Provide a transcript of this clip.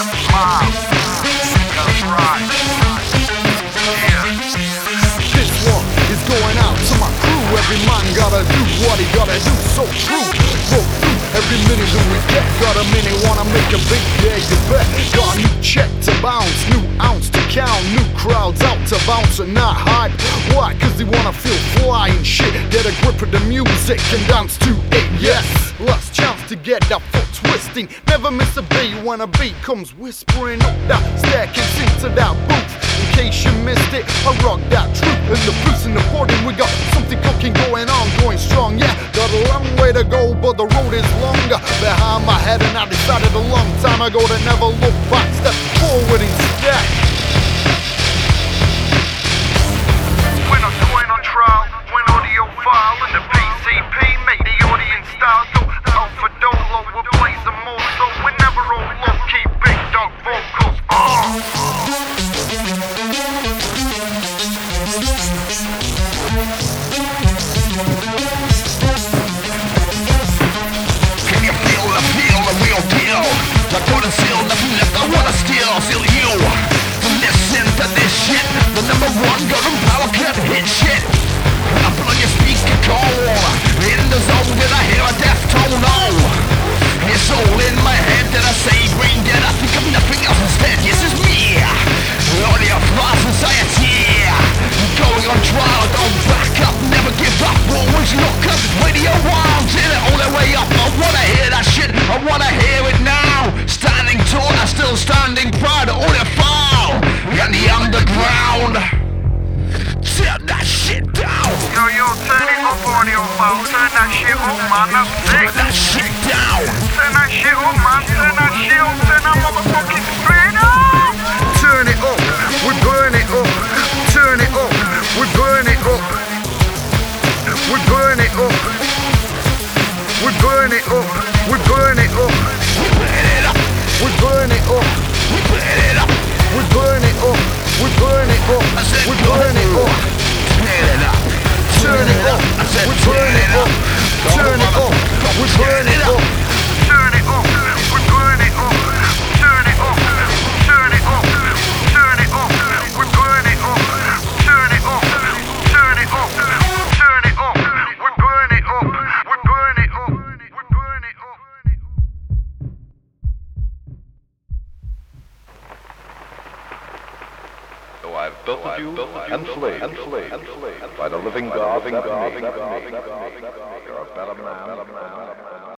Smile. That's right. Yeah. This one is going out to my crew. Every man gotta do what he gotta do. So true. Go through every minute that we get. Got a minute, wanna make a big day, you bet. Got a new check to bounce, new ounce to count, new crowds out to bounce and not hype. Why? Cause they wanna feel fly and shit. Get a grip of the music and dance to it. Yes, last chance to get that foot twisting. Never miss a beat when a beat comes whispering up that staircase into that booth. In case you missed it, I rock that truth. And the proof's in the pudding. We got something cooking going on, going strong. Yeah, got a long way to go, but the road is longer behind my head, and I decided a long time ago to never look back, step forward instead. When I'm going on trial, when audio file and the PCP make the audience style go Alpha Dolo, we'll play some more, so we never all low key big dog vocals. Can you feel the real deal? I couldn't feel nothing left, I wanna still feel you. Listen to this shit, the number one golden power club hit shit. When I blow your speaker call, in the zone did I hear a death tone? Oh, it's all in my head, did I say brain dead? I think of nothing else instead, yes it's me. Audio Fly Society, going on trial, don't back up, never give up, always look up. Radio wild, till it all the way up. I wanna hear that shit, I wanna hear it now. Standing tall, I'm still standing proud. Audio File and the underground. Turn that shit down. Yo, turn it up on your phone, turn that shit up, man, that's Turn sick. that shit down. Turn that shit up, man, turn that shit up, turn that motherfucking straight up. Turn it up, we burn it up. Turn it up, we burn it up. We burn it up. We burn it up. We burn it up. We burn it up. We burn it up. We burn it up. We burn it up. We burn it up. I said We burn it up. Turn it up. Turn it up. I said We burn it up. Turn it up. We burn it up. Turn it up, we burn it up. Turn it up, turn it up, turn it up, we burn it up. Turn it up, turn it up, turn it up, we burn it up, we burn it up, we burn it up. So I've built you and slave by the living God, you're a better man.